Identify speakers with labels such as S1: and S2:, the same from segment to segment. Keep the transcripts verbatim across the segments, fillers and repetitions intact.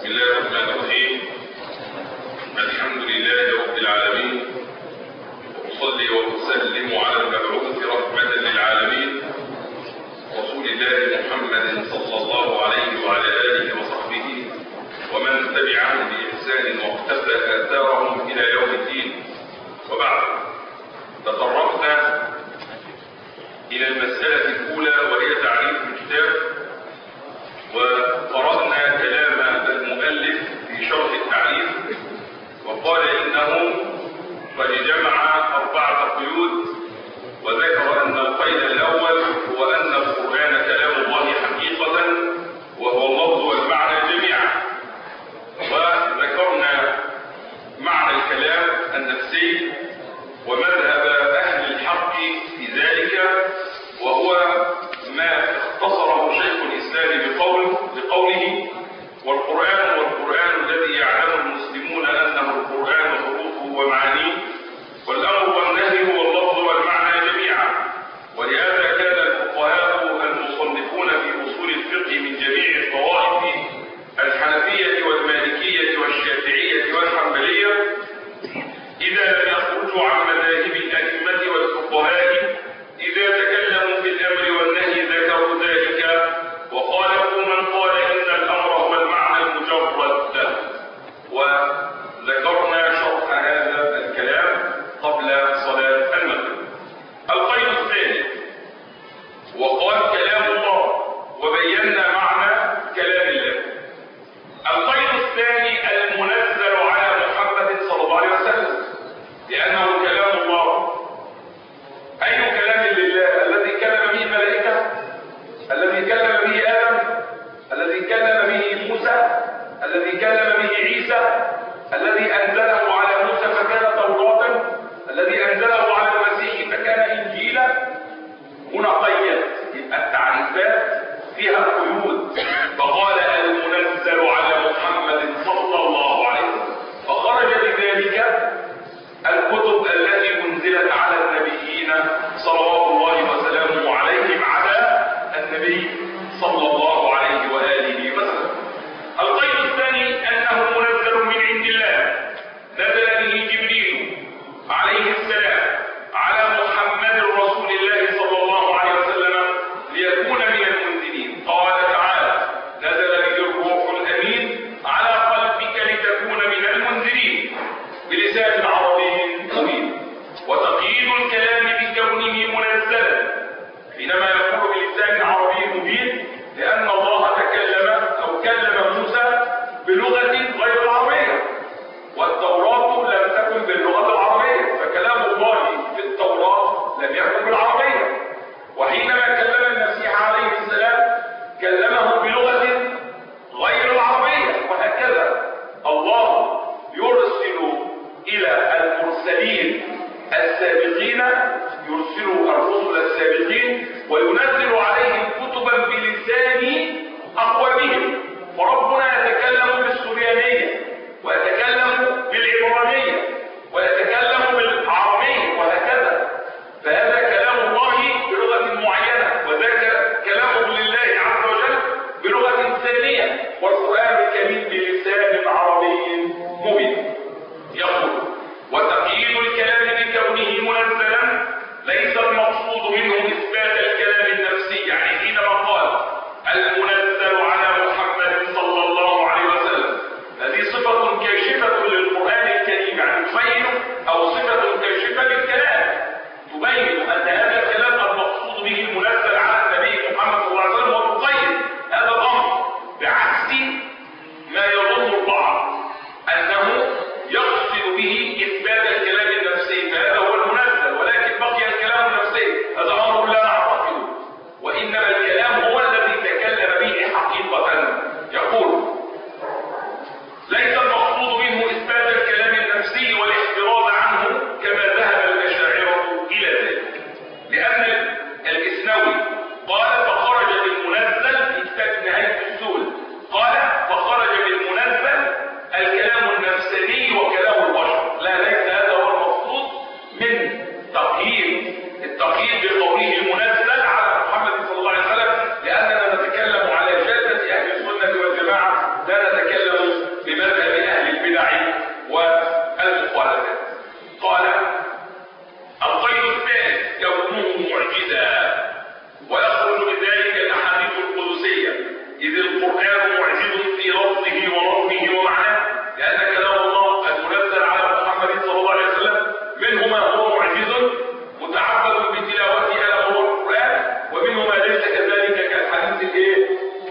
S1: الله الرحمن الرحيم. الحمد لله رب العالمين، وأصلي وأسلم على المبعوث رحمة للعالمين رسول الله محمد صلى الله عليه وعلى آله وصحبه ومن تبعهم بإحسان واقتفى آثارهم إلى يوم الدين. وبعد، تطرقنا إلى المسألة الأولى وهي تعريف الكتاب، وقرأنا كلام المؤلف في شرح التعريف، وقال إنه قد جمع أربعة قيود، وذكر أن القيد الأول هو أن القرآن كلام الله حقيقة وهو اللفظ والمعنى جميعا. وذكرنا معنى الكلام النفسي ومذهب أهل الحق في ذلك، وهو ما اختصره شيخ الإسلام بقول بقوله: والقرآن والقرآن الذي يعلم المسلمون أنه القرآن حروفه ومعانيه، والأمر والنهي هو اللفظ والمعنى جميعا. ولهذا كان الفقهاء المصنفون في أصول الفقه من جميع الطوائف الحنفية والمالكية والشافعية والحنبلية إذا لم يخرجوا عن مذاهب الأئمة والفقهاء إذا تكلموا في الأمر والنهي ذكروا ذلك، وخالفوا من قال إن الأمر هو المعنى المجرد. وذكرنا شرح هذا الكلام قبل صلاة المغرب. القيد الثاني وقال كلام الله، وبينا معنى كلام الله. القيد الثاني المنزل على محمد صلى الله عليه وسلم، لأنه كلام الله. أي كلام لله؟ الذي كلم به الملائكة، الذي كلم به آدم، الذي كلم به موسى، الذي كلم به عيسى، الذي أنزله على موسى فكان توراة، الذي أنزله على المسيح فكان إنجيلا. هنا قيد، يبقى التعريفات فيها قيود، فقال المنزل على محمد صلى الله عليه وسلم، فخرج بذلك الكتب التي انزلت على النبيين صلوات الله وسلامه عليهم على النبي صلى الله عليه واله وسلم. القيد الثاني انه منزل من عند الله، نزل به جبريل عليه السلام على محمد رسول الله صلى الله عليه وسلم ليكون من المنزلين. قال تعالى: نزل به الروح الامين على قلبك لتكون من المنزلين بلسان عربي مبين. وتقييد الكلام بكونه منزلا حينما يقول بلسان عربي مبين، لأن الله تكلم أو كلم موسى بلغة غير العربية، والتوراة لم تكن باللغة العربية، فكلام الله في التوراة لم يكن بالعربية. وحينما كلم المسيح عليه السلام كلمه بلغة غير العربية. وهكذا الله يرسل إلى المرسلين السابقين، يرسل الرسل السابقين وينزل عليهم كتبا بلسان أقوامهم. فربنا يتكلم بالسريانية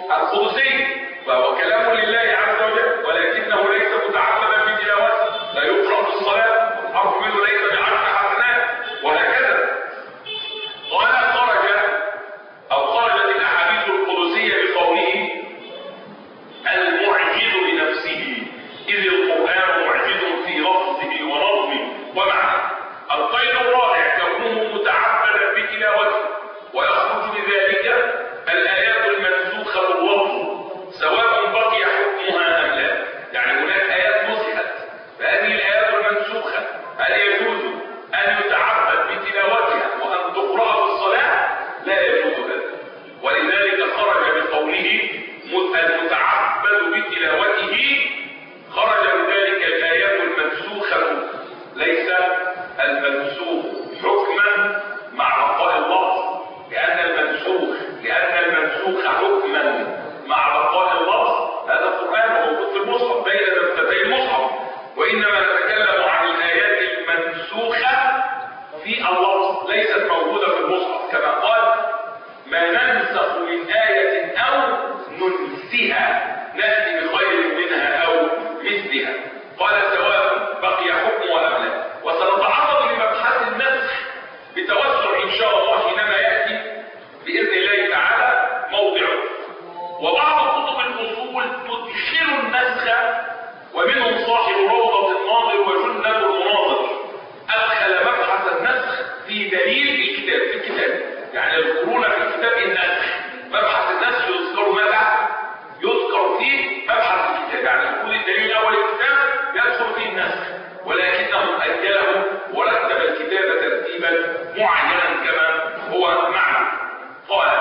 S1: القدسي فهو كلام لله عز وجل، ولكنه ليس متعبدا بتلاوته، لا يقرأ في الصلاة، الحرف منه ليس بعشر حسنات، وهكذا. قال خرج أو خرجت الأحاديث القدسية بقوله المعجز بنفسه، إذ القرآن معجز في لفظه ونظمه ومعنى. القيد الرابع كونه متعبدا بتلاوته، ويخرج بذلك الآيات المنسوخة باللفظ سواء بقي حكمها أم لا. يعني هناك آيات نسخت، فهذه الآيات المنسوخة هل يجوز أن يتعبد بتلاوتها وأن تقرأ في الصلاة؟ لا يجوز ذلك. ولذلك خرج بقوله المتعبد بتلاوته، خرج بذلك الآيات المنسوخة، ليس المنسوخ حكما مع بقاء اللفظ، لأن المنسوخ لأن المنسوخ حكما مع بقاء اللفظ هذا القرآن موجود في المصحف بين دفتي المصحف، وإنما نتكلم عن الآيات المنسوخة في اللفظ ليست موجودة في المصحف، كما قال ما ننسخ من آية أو ننسها نأتي بخير منها أو مثلها. قال سواء بقي حكمها أم لا. وسنتعرض لمبحث النسخ بتوسع إن شاء الله حينما يأتي بإذن الله تعالى موضعه. وبعض كتب الأصول تدخل النسخ، ومنهم صاحب روضة الناظر وجنة المناظر أدخل مبحث النسخ في دليل الكتاب في الكتاب، يعني يذكرون في الكتاب النسخ. مبحث النسخ يذكر ماذا؟ يذكر فيه مبحث الكتاب، يعني يكون الدليل الأول الكتاب يدخل فيه النسخ، ولكنه أجله ورتب الكتاب ترتيبا معينا كما هو معلوم. قال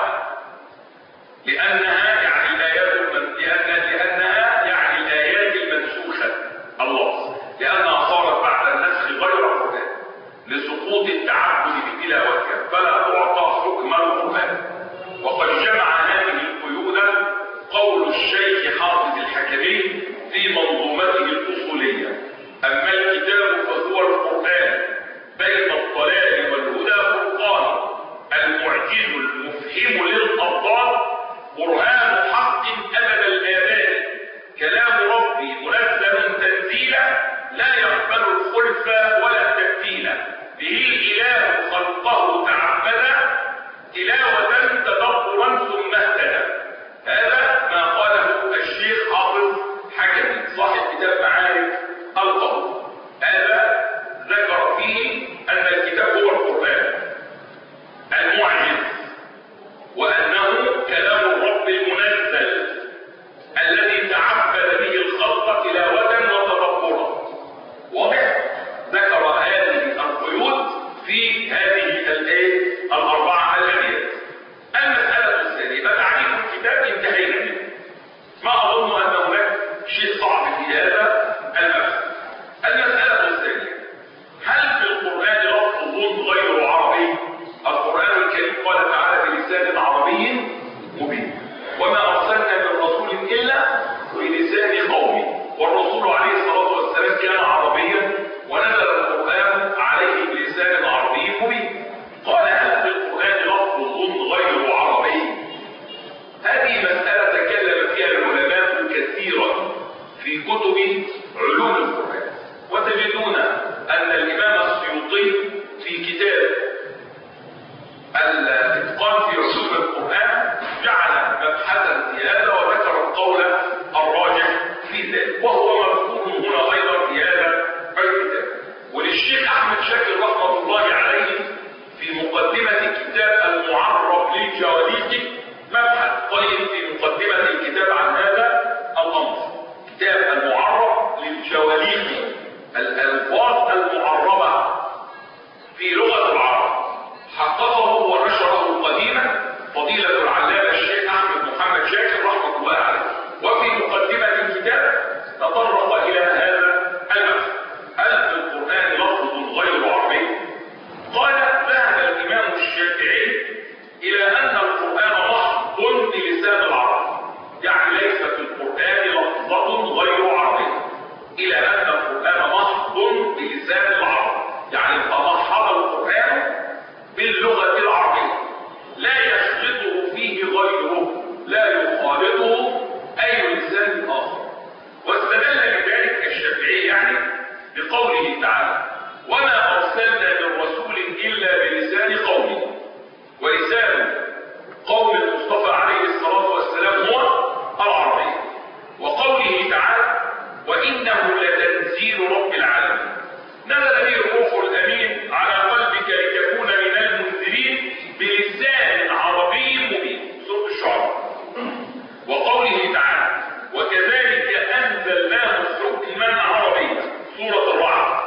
S1: لأنها يعني الآيات المن... لأن... لأنها يعني الآيات المنسوخة الله، لأنها صارت بعد النسخ غير القرآن لسقوط التعبد بتلاوتها، فلا تعطى حكم القرآن. وقد جمع هذه القيود قول الشيخ حافظ الحكمي في منظومته الأصولية: أما الكتاب فهو القرآن بين الضلال والهدى فرقان، المعجز المفهم للأبطال، قرآن حق أبد الآباد، كلام ربي منزل تنزيلا، لا يقبل الخلف ولا التبديل، به الإله خلقه تعبدا، تلاوة تدبرا ثم اهتدى. هذا ما قاله الشيخ حافظ حكمي صاحب كتاب معارف القول. هذا ذكر فيه أن الكتاب هو القرآن المعجز، وأنه كلام الرب المنزل الذي تعبد به الخلق تلاوة وتدبرا. واضح؟ ذكر هذه القيود في هذه الايه الأربعة الأبيات. المسألة الثانية تعريف الكتاب انتهينا منه، ما أظن أن هناك شيء صعب في هذا المبحث. المسألة الثانية: هل في القرآن لفظ غير عربي؟ القرآن الكريم قال تعالى بلسان عربي مبين: وما أرسلنا من رسول إلا بلسان قومه، والرسول عليه الصلاة والسلام كان عربيا ونزل القرآن عليه بلسان عربي مبين. قال: هل في القرآن لفظ غير عربي؟ هذه مسألة تكلم فيها العلماء كثيرا في كتب علوم القرآن، وتجدون أن الإمام السيوطي في كتاب الإتقان في علوم القرآن جعل مبحثا في هذا وذكر القول الراجح في ذلك، وهو مذكور هنا أيضا في هذا الكتاب. وللشيخ أحمد شاكر رحمة الله عليه في مقدمة كتاب المعرب للجواليق مبحث طيب في مقدمة الكتاب عن هذا الأمر. كتاب المعرب للجواليق، الألفاظ المعربة في لغة العرب، حققه ونشره قديما فضيلة العلامة الشيخ أحمد محمد شاكر رحمة الله عليه. وفي مقدمة الكتاب تطرق إلى هذا المبحث: هل في القرآن لفظ غير عربي؟ قال: ذهب الإمام الشافعي إلى أن القرآن محض بلسان العرب، يعني ليس في القرآن لفظة غير عربي، إلى أن القرآن محض بلسان العرب، يعني تمحض القرآن باللغة العربية، لا يخلطه فيه غيره، لا يخالطه بقوله تعالى: وما أرسلنا من رسول إلا بلسان قومه. ولسان قوم المصطفى عليه الصلاة والسلام هو العربية. وقوله تعالى: وإنه لتنزيل رب العالمين، نزل به الروح الأمين على قلبك لتكون من المنذرين بلسان عربي مبين، سورة الشعراء. وقوله تعالى: وكذلك أنزلناه حكما عربيا، سورة الرعد.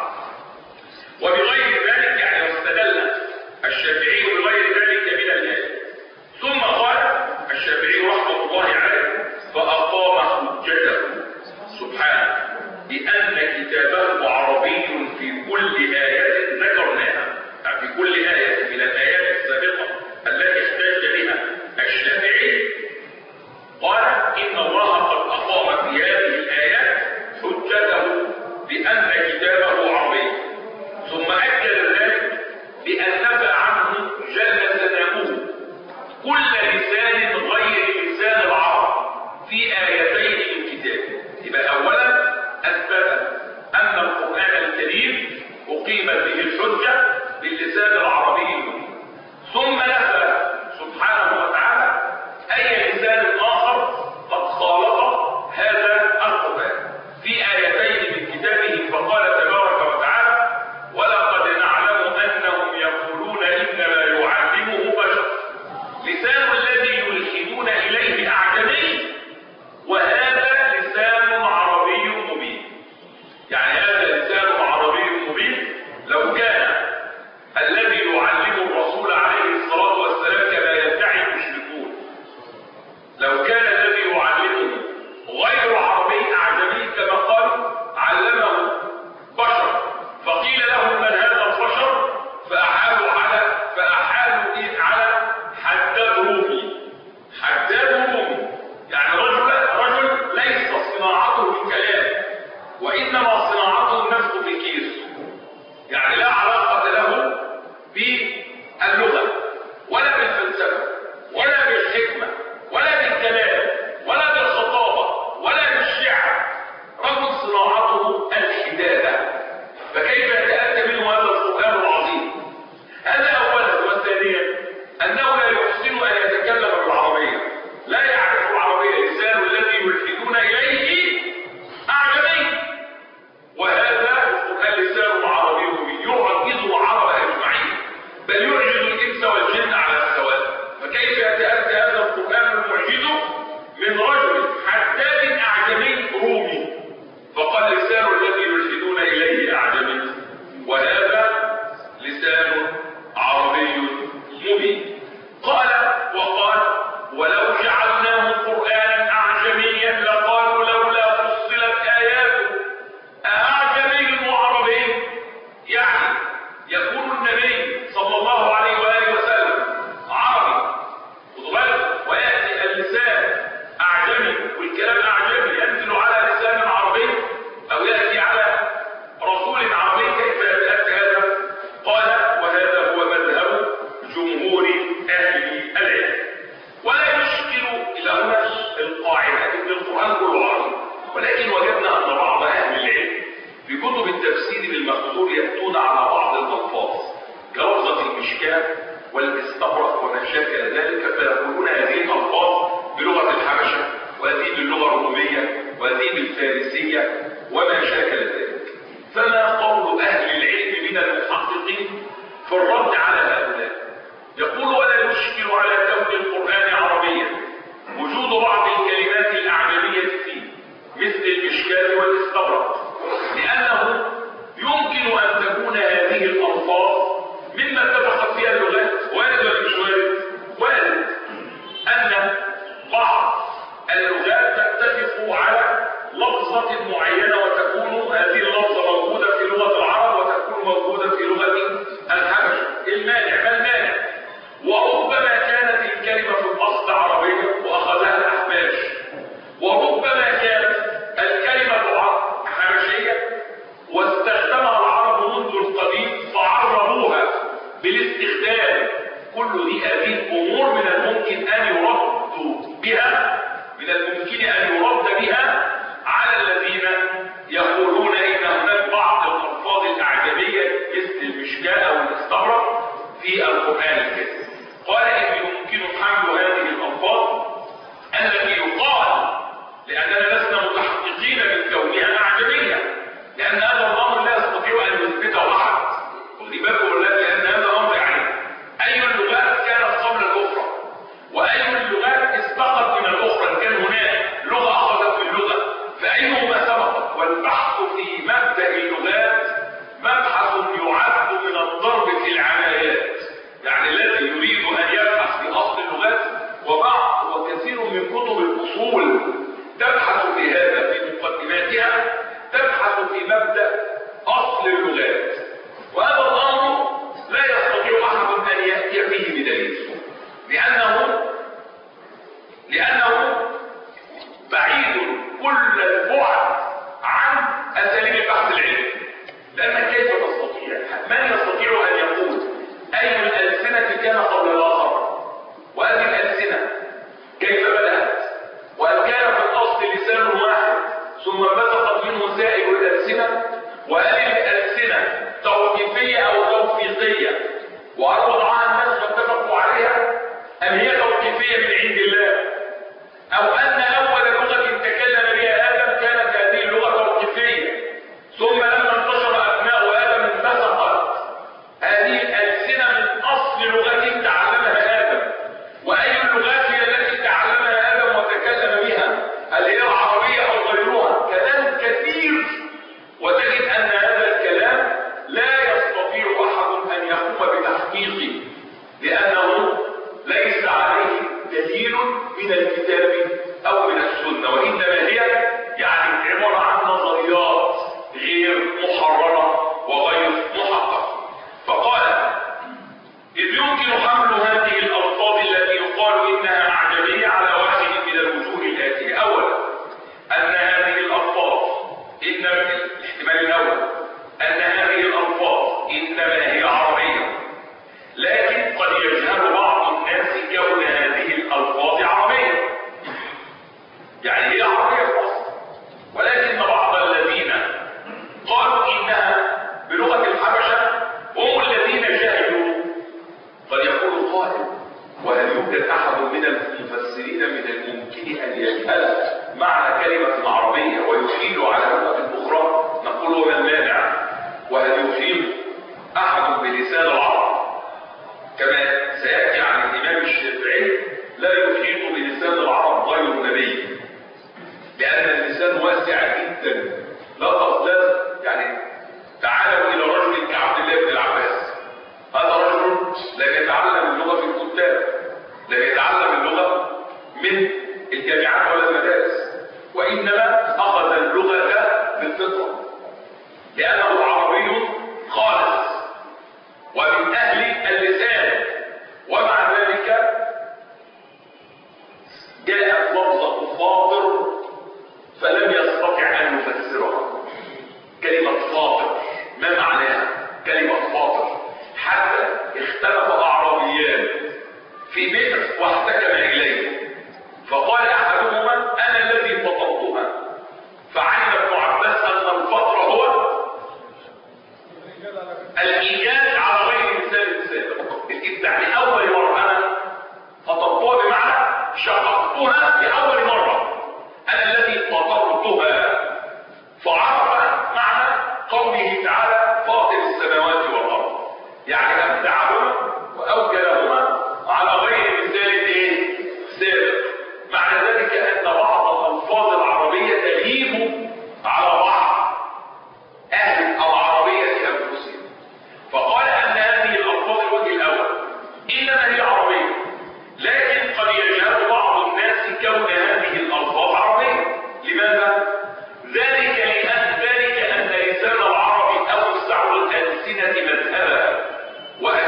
S1: وبغير ذلك يعني واستدل الشافعي بغير ذلك من الآيات. ثم قال الشافعي رحمه الله عليه: فأقام حجته سبحانه بأن كتابه عربي في كل آية ذكرناها، يعني في كل آية من الآيات السابقة التي احتج بها الشافعي. قال: إن الله قد أقام في هذه الآيات حجته بأن كتابه عربي. ثم أكد ذلك بأن نفى عنه جل ثناؤه كل لسان غير لسان العرب في آيتين من كتابه. يبقى أولا أثبت أن القرآن الكريم أقيمت به الحجة باللسان العربي المبين. ثم نفى سبحانه وتعالى أي لسان آخر قد خالط هذا القرآن في آيتين من كتابه، فقال تبارك وتعالى: ولقد نعلم أنهم يقولون إنما يعلمه بشر. لسان الذي يلحدون إليه أعجمي، وهذا لسان عربي مبين. يعني هذا لسان عربي مبين. لو كان الذي يعلم الرسول عليه الصلاة والسلام كما يدعي المشركون، لو كان الذي يعلمه غير عربي أعجمي كما قال علمه بشر، فقيل له من هذا البشر، فأحالوا على فأحالوا إيه على حداد رومي. حداد رومي يعني رجل رجل ليس صناعته الكلام، وإنما صناعته النفخ في كيس، يعني لا علاقة له باللغة ولا بالفلسفة ولا بالحكمة ولا بالكلام ولا بالخطابة ولا بالشعر. رجل صناعته الحدادة، فكيف يتأتى منه هذا القرآن العظيم؟ هذا أولا. وثانيا أنه لا يحسن أن يتكلم بالعربية، لا يعرف العربية، لسان الذي يلحدون إليه أعجمي، وهذا القرآن لسان عربي مبين يعجز العرب أجمعين، بل يعجز الإنس والجن على السواء. فكيف يتأتى هذا القرآن المعجز من رجل حداد أعجمي رومي؟ فقال لسان الذي يلحدون إليه أعجمي، وهذا لسان عربي مبين. قال وقال: ولو جعلناه قرآنا أعجميا لقالوا لولا فصلت آياته أعجمي وعربي. يعني يكون النبي صلى الله عليه وآله وسلم عربي ويأتي اللسان أعجمي والكلام أعجمي، ينزل على لسان عربي أو يأتي على رسول عربي، كيف يتأتى هذا؟ قال: وهذا هو مذهب جمهور أهل العلم. ولا يشكل إلى هنا القاعدة إن القرآن كله عربي، ولكن وجدنا أن بعض أهل العلم في كتب التفسير بالمقدور يأتون على بعض الألفاظ كلفظة المشكاة والاستبرق وما شابه ذلك، فيقولون هذه الألفاظ بلغة الحبشة، وهذه باللغة الرومية، وهذه بالفارسية وما شابه ذلك. فما قول أهل العلم من المحققين في الرد على هؤلاء؟ يقول: ولا يشكل على كون القرآن عربيا وجود بعض الكلمات الأعجمية فيه مثل المشكاة والاستبرق، لأنه يمكن أن تكون هذه الألفاظ مما اتفقت فيها اللغات. وارد ولا مش وارد؟ وارد أن بعض اللغات تتفق على لفظة معينة وتكون هذه اللفظة موجودة في لغة العرب وتكون موجودة في لغة الحبشة. المانع ما المانع؟ وربما كانت الكلمة في الأصل عربية وأخذها الأحباش، وربما كانت الكلمة حبشية واستخدمها العرب منذ القديم فعربوها بالاستخدام. كل دي هذه الأمور من الممكن أن يرد بها من الممكن أن يرد بها على الذين يقولون إن هناك بعض لأننا لسنا متحققين من كونها أعجمية، لأن هذا الأمر لا يستطيع أن يثبته أحد. خذي بالكم لأن هذا الأمر يعني أي اللغات كانت قبل الأخرى، وأي اللغات استقت من الأخرى، كان هناك لغة أخذت من لغة فأيهما سبقت. والبحث في مبدأ اللغات مبحث يعد من الضرب في العمليات، يعني الذي يريد أن يبحث في أصل اللغات، وبعض وكثير من كتب الأصول تبحث في هذا في مقدماتها، تبحث في مبدأ أصل اللغات، وهذا الأمر لا يستطيع أحد أن يأتي به بدليل، لأنه لأنه بعيد كل البعد عن أساليب البحث العلمي. لأن كيف تستطيع؟ من يستطيع أن يقول أي الألسنة كان قبل الآخر؟ وهذه الألسنة كيف بدأت؟ وهل كان في الأصل لسان واحد ثم بثقت منه سائر الألسنة؟ وهل الألسنة توقيفية أو توفيقية؟ وهل وضعها الناس واتفقوا عليها؟ أم هي توقيفية من عند الله؟ أو أن أول لغة تكلم بها آدم كانت هذه اللغة توقيفية، ثم لما انتشر أبناء آدم انبثقت هذه الألسنة من أصل لغة تعلمها آدم؟ وأي اللغات هي التي تعلمها آدم وتكلم بها؟ هل هي العربية أو غيرها؟ كلام كثير، وتجد أن هذا الكلام لا يستطيع أحد أن يقوم بتحقيقه، لأنه ليس عليه دليل من الكتاب أو من السنة، وإنما هي يعني عبارة عن نظريات غير محررة وغير محققة. فقال: إذ يمكن حمل هذه الألفاظ التي يقال إنها أعجمية على وجه من الوجوه الآتية. أولا، أن هذه الألفاظ إن الاحتمال الأول أن هذه الألفاظ إنما هي عربية، لكن قد يجهل بعض الناس كون هذه الألفاظ عربية، يعني هي عربية فقط، ولكن بعض الذين قالوا إنها بلغة الحبشة هم الذين جهلوا. قد يقول قائل: وهل يوجد أحد من المفسرين من الممكن أن يجهل معنى كلمة عربية ويحيل على لغة أخرى؟ نقول: وما المانع؟ وهل يحيل أحد بلسان العرب كما سيأتي عن الإمام الشافعي لا يحيط بلسان العرب غير النبي، لأن اللسان واسع جدا. لا تقدر يعني تعالوا إلى رجل كعبد الله بن العباس، هذا رجل لم يتعلم اللغة في الكتاب، لم يتعلم اللغة من الجامعات ولا المدارس، وإنما أخذ اللغة بالفطرة لأنه عربي خالص ومن أهل اللسان، ومع ذلك جاءت لفظة فاطر فلم يستطع أن يفسرها. كلمة فاطر ما معناها؟ كلمة فاطر حتى اختلف أعرابيان في بئر واحتكم إليه، فقال أحدهما: أنا الذي فطرتها. فعلم ابن عباس أن الفطر هو الإيجاد على غير مثال السابق. الإبداع لأول مرة أنا فطرتها بمعنى شققتها لأول مرة، أنا الذي فطرتها. فعرف معنى قوله تعالى: فاطر السماوات والأرض، يعني أبدعهما وأوجدهما على غير مثال إيه؟ سابق. معنى ذلك أن بعض الألفاظ العربية تليق على بعض أهل العربية أنفسهم. فقال أن هذه الألفاظ الوجه الأول إنما هي عربية، لكن قد يجهل بعض الناس كون هذه الألفاظ عربية. لماذا؟ ذلك لأن ذلك أن لسان العرب أوسع الألسنة مذهبا، وأن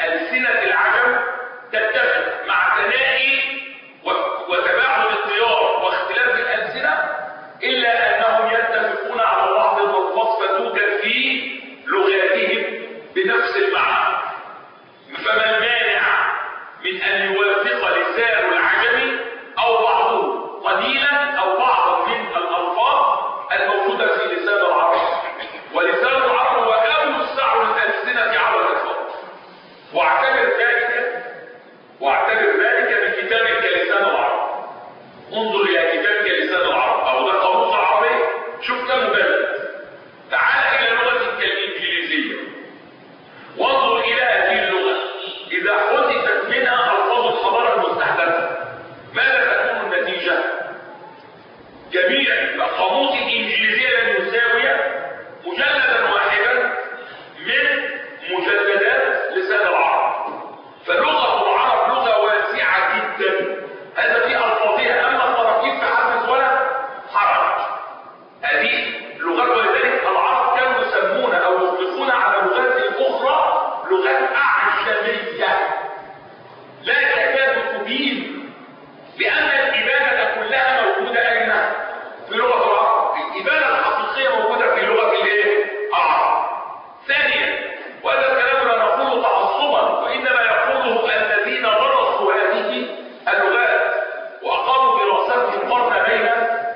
S1: ألسنة العجم تتفق مع تناهي وتباعد الاختيار واختلاف الألسنة، إلا أنهم يتفقون على بعض الألفاظ فتوجد في لغاتهم بنفس المعنى. فما المانع من أن يوافق لسان العجم أو بعضه قليلا أو بعضا من الألفاظ الموجودة في لسان العرب؟ ولسان العرب هو أوسع الألسنة على الإطلاق. واعتبر ذلك واعتبر ذلك من كتابك لسان العرب. انظر إلى كتابك لسان العرب أو ده قاموس العربية، شوف كم مجلد. تعال إلى اللغة الإنجليزية وانظر إلى هذه اللغة، إذا حذفت منها ألفاظ الحضارة المستحدثة ماذا تكون النتيجة؟ جميع القاموس الإنجليزية لن يساوي مجلدا واحدا من مجلدات لسان العرب. فلغة العرب لغة واسعة جدا، هذا في ألفاظها، أما التراكيب فحدث ولا حرج. هذه لغات، ولذلك العرب كانوا يسمون أو يطلقون على اللغات الأخرى لغات أعجمية لا تكاد تبين، لأن الإبانة كلها موجودة أين؟ في لغة العرب. الإبانة الحقيقية موجودة في لغة الإيه؟ العرب. ثانيا، وهذا الكلام لا نقوله تعصبا، وإنما يقوله الذين درسوا هذه اللغات وأقاموا دراسات مقارنة بين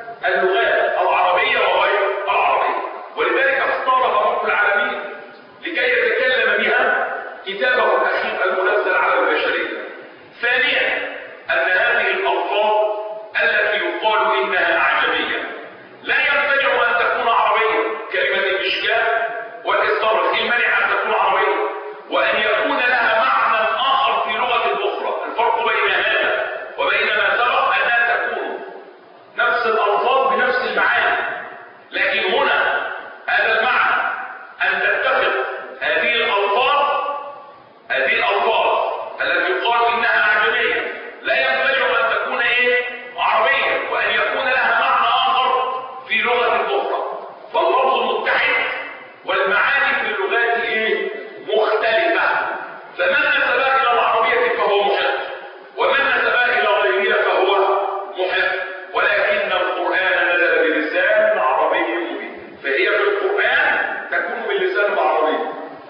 S1: اللغات العربية وغير العربية. ولذلك اختارها رب العالمين لكي يتكلم بها كتابه الأخير المنزل على البشرية. ثانيا، أن هذه الألفاظ التي يقال إنها أعجمية لا يمتنع أن تكون عربية. كلمة الإشكال والإصرار المنع أن تكون عربية، وأن يكون لها معنى آخر في لغة أخرى. الفرق بين هذا وبين ما سبق أنها تكون نفس الألفاظ بنفس المعاني، لكن هنا هذا المعنى أن تتفق هذه الألفاظ هذه الألفاظ التي يقال إنها أعجمية لا يمتنع أن تكون إيه؟ عربية، وأن يكون لها معنى آخر في لغة أخرى. فاللفظ متحد والمعاني في اللغات إيه؟ مختلفة. فمن نسبها إلى العربية فهو محق، ومن نسبها إلى غيرها فهو محق، ولكن القرآن نزل بلسان عربي مبين، فهي في القرآن تكون باللسان العربي.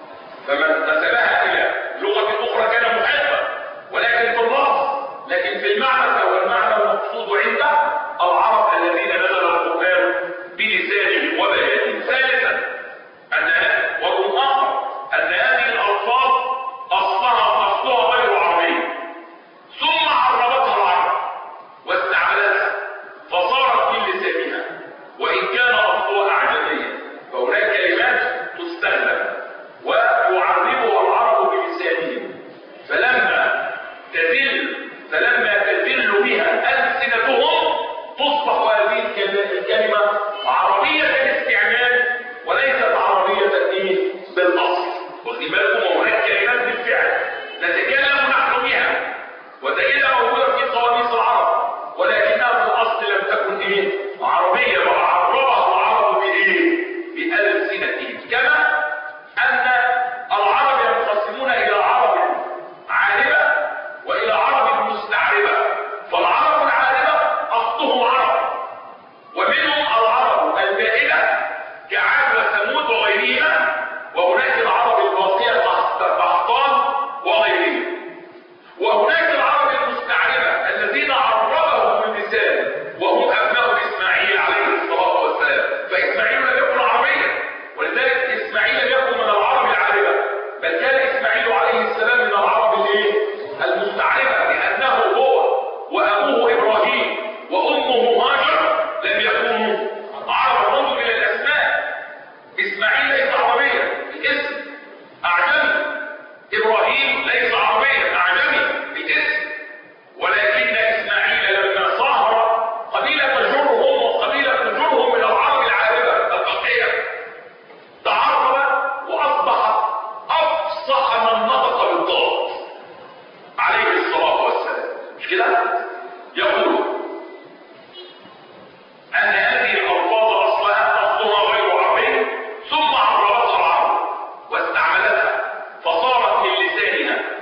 S1: فمن نسبها إلى لغة أخرى كان محقا، ولكن في اللفظ، لكن في المعنى فهو المعنى المقصود عند العرب الذين نزل القرآن بلسانهم وبيانهم. ثالثا، أن وضع آخر أن هذه الألفاظ أصلها أصلها غير عربي، ثم عربتها العرب واستعملتها فصارت من لسانها، وإن كان أصلها أعجميا فهناك كلمات تستخدم ويعربها العرب بلسانهم، فلما تذل فلما تذل بها ألسنتهم تصبح هذه الكلمة عربية الاستعمال وليست عربية إيه؟ بالأصل. واخد بالكم، هناك كلمات بالفعل نتكلم نحن بها وتجدها موجودة في قواميس العرب، ولكنها في الأصل لم تكن إيه؟ عربية، وعربها العرب بإيه؟ بألسنتهم. كما أن العرب ينقسمون إلى عرب عاربة وإلى عرب مستعربة. فالعرب العاربة أصلهم عرب، ومنهم العرب البائدة كعاد وثمود وغيرها، وهناك العرب الباقية قحطان وغيرهم، وهناك العرب المستعربة الذين عربهم باللسان وهم أبناء إسماعيل عليه الصلاة والسلام. فإسماعيل لم يكن عربيا، ولذلك إسماعيل لم يكن من العرب العاربة، بل كان إسماعيل عليه السلام من العرب الايه؟ المستعربة، لأنه هو وأبوه إبراهيم وأمه هاجر لم يكونوا عربا. انظر إلى الأسماء، إسماعيل ليس عربيا الاسم، أعجمي. إبراهيم ليس عربيا، أعجمي الاسم. ولكن إسماعيل لما صاهر قبيلة جرهم وقبيلة جرهم من العرب العاربة البقية تعرب وأصبح أفصح من نطق بالضاد عليه الصلاة والسلام. مش كده؟ يقول أن هذه الألفاظ أصلها أصلها غير عربي، ثم عربتها العرب واستعملتها فصارت من لسانها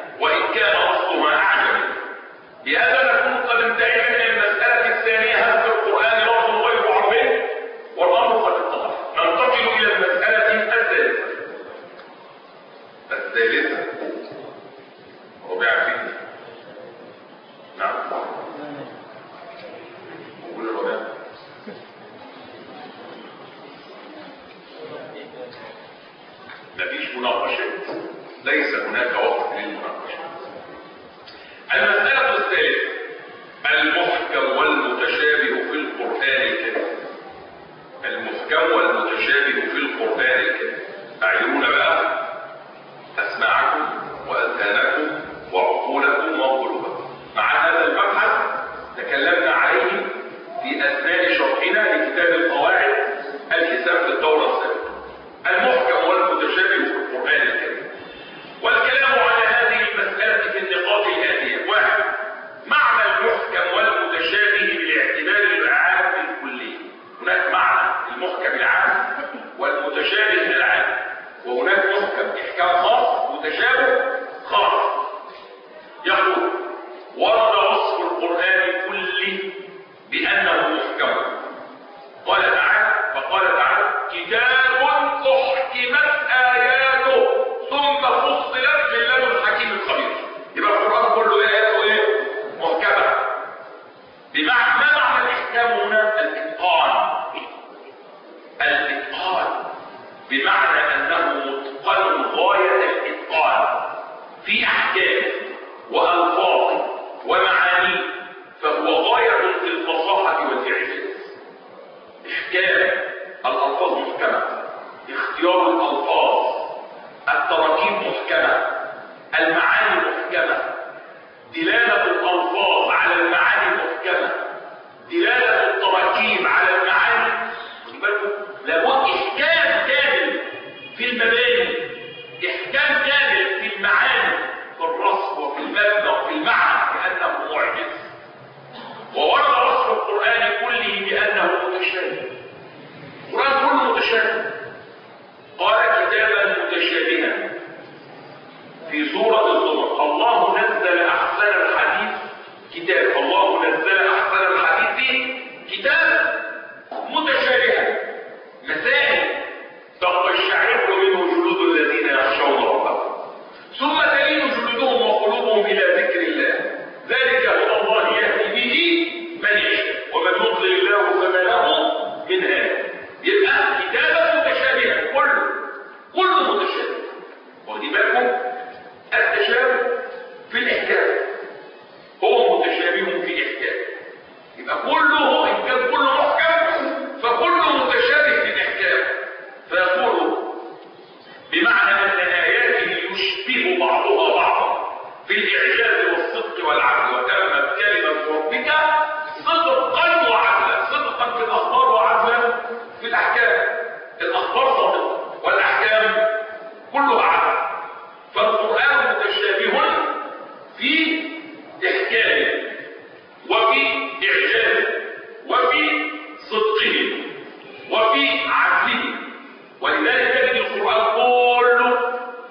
S1: أحكام وألفاظ ومعاني فهو غاية في الفصاحة والإعجاز. إحكام الألفاظ محكمة، اختيار الألفاظ، التراكيب محكمة، المعاني محكمة، دلالة الألفاظ على المعاني محكمة، دلالة التراكيب على المعاني. لابد إحكام كامل في المباني، إحكام كامل في المعاني، في الرصف وفي المبنى وفي المعنى بأنه معجز. وورد وصف القرآن كله بأنه متشابه. القرآن كله متشابه. قال كتابا متشابها في سورة الزمر: الله نزل أحسن الحديث كتاب الله نزل أحسن الحديث كتاب متشابها مثاني تقشعر منه جلود الذين يخشون ربهم ثم تلين جلودهم وقلوبهم إلى ذكر الله ذلك هدى الله يهدي به من يشاء ومن يضلل الله فما له من هاد. يبقى كتابا متشابها كله كله متشابه. واخدين بالكم؟ التشابه في الإحكام هو متشابه في إحكام. يبقى كله إن كان كله محكم فكله متشابه في الإحكام. فيقول بمعنى أن آياته يشبه بعضها بعضا في الإعجاز والصدق والعدل. وتمت كلمة ربك صدقا وعدلا، صدقا في الأخبار وعدلا في الأحكام. الأخبار صادقة والأحكام كلها عدل. فالقرآن متشابه في إحكامه وفي إعجازه وفي صدقه وفي عدله. ولذلك تجد القرآن كله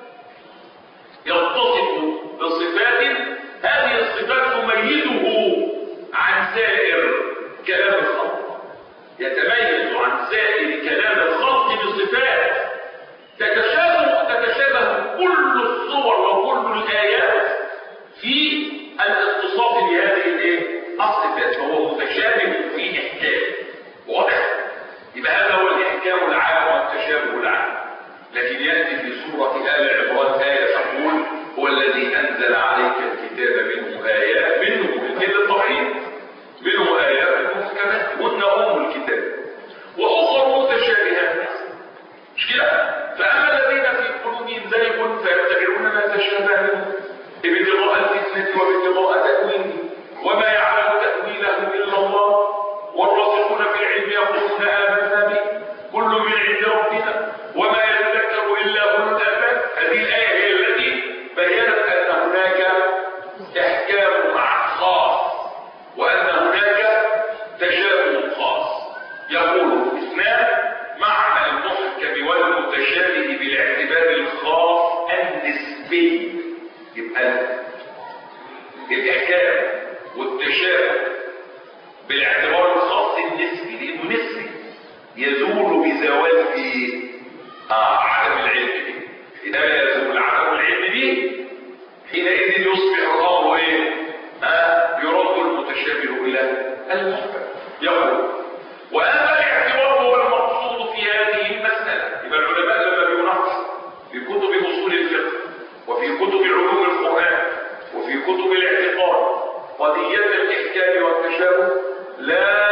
S1: يتصف بصفات، هذه الصفات تميزه عن سائر كلام الخلق. يتميز عن سائر كلام الخلق بصفات تتشابه تتشابه كل الصور وكل الآيات في الاتصاف بهذه الصفات، فهو متشابه في إحكام. واضح؟ يبقى هذا هو الإحكام العام والتشابه العام. لكن يأتي في سورة آل عمران آية تقول: هو الذي أنزل عليك الكتاب منه آيات، منه الكتاب الطويل، منه آيات محكمات هن أم الكتاب وأخر متشابهات. مش كده؟ فأما الذين في قلوبهم زيغ فيتبعون ما تشابه منه ابتغاء الفتنة وابتغاء تأويله وما يعلم تأويله إلا الله والراسخون في العلم يقولون آمنا به كل من عند ربنا وما يتذكر إلا أولو الألباب. هذه الآية هي التي بينت أن هناك إحكام خاص وأن هناك تشابه خاص. يقول اثنان: معنى المحكم والمتشابه بالاعتبار الخاص النسبي. يبقى الإحكام والتشابه بالاعتبار الخاص النسبي، لأنه نسبي يزول بزوال في آه عدم العلم به. حينما يزول عدم العلم به حينئذ يصبح الأمر ايه؟ آه يرد المتشابه إلى المحكم. يقول: وهذا الاعتبار هو المقصود في هذه المسألة. يبقى العلماء لما بيناقشوا في كتب أصول الفقه وفي كتب علوم القرآن وفي كتب الاعتقاد قضية الإحكام والتشابه لا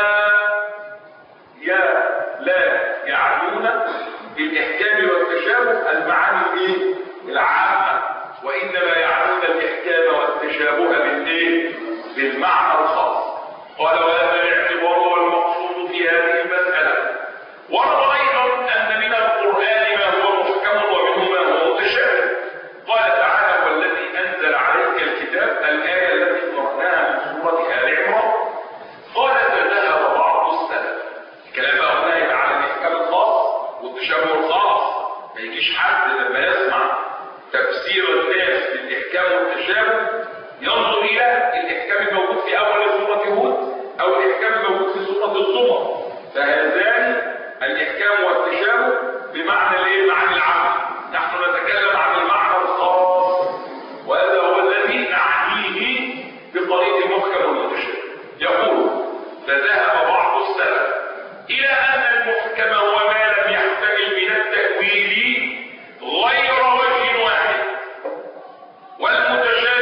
S1: يا لا يعنون بالإحكام والتشابه المعاني العامة، وإنما يعنون الإحكام والتشابه بالإيه؟ بالمعنى الخاص. قال: وهذا الاعتبار هو المقصود في هذه المسألة. ورد أيضا أن من القرآن ما هو محكم ومنه ما هو متشابه. قال تعالى: والذي أنزل عليك الكتاب، الآية التي قرأناها من سورة آل عمران. قال: فذهب بعض السلف. الكلام هنا يبقى على الإحكام الخاص والتشابه الخاص. ما يجيش حد لما يسمع تفسير الناس للإحكام والتشابه ينظر إلى الإحكام الموجود في أول سورة هود أو الإحكام الموجود في سورة الزمر. فهذان الإحكام والتشابه بمعنى الايه؟ معنى العام. نحن نتكلم عن المعنى الخاص، وهذا هو الذي نعنيه بطريق المحكم والمتشابه. يقول: فذهب بعض السلف إلى أن المحكم هو ما لم يحتمل من التأويل غير وجه واحد، والمتشابه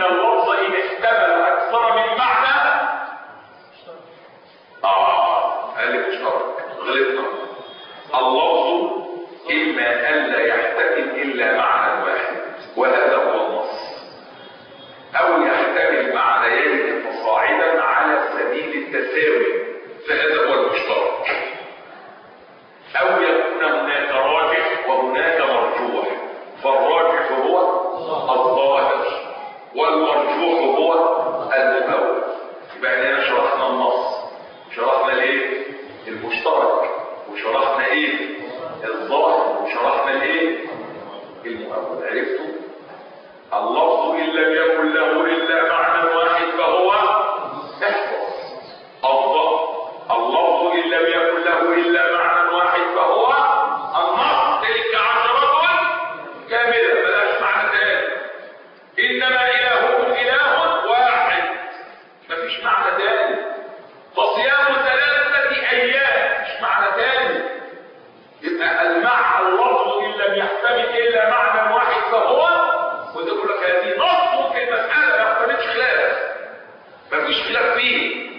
S1: اللفظ إن احتمل أكثر من معنى آه قال لي مشترك، غلطنا. اللفظ إما أن لا يحتمل إلا معنى واحد وهذا هو النص، أو يحتمل معنيين فصاعدا على سبيل التساوي فهذا هو المشترك، أو يكون هناك راجح وهناك مرجوح، فالراجح هو الظاهر والمرجوح هو المؤول. يبقى هنا شرحنا النص، شرحنا الايه؟ المشترك، وشرحنا ايه؟ الظاهر، وشرحنا الايه؟ المؤول. عرفتوا؟ اللفظ إن لم يكن له إلا معنى واحد فهو احفظ الضبط. اللفظ إن لم يكن له إلا معنى واحد فهو النص. تلك عشرة كاملة بلاش معنى ثاني. إنما إلهكم إله واحد، مفيش معنى ثاني. فصيام ثلاثة أيام مش معنى ثاني. يبقى المعنى اللفظ إن لم يحتمل إلا معنى واحد فهو، وده يقول لك هذه نص في المسألة ما يحتملش خلاف، مفيش خلاف فيه.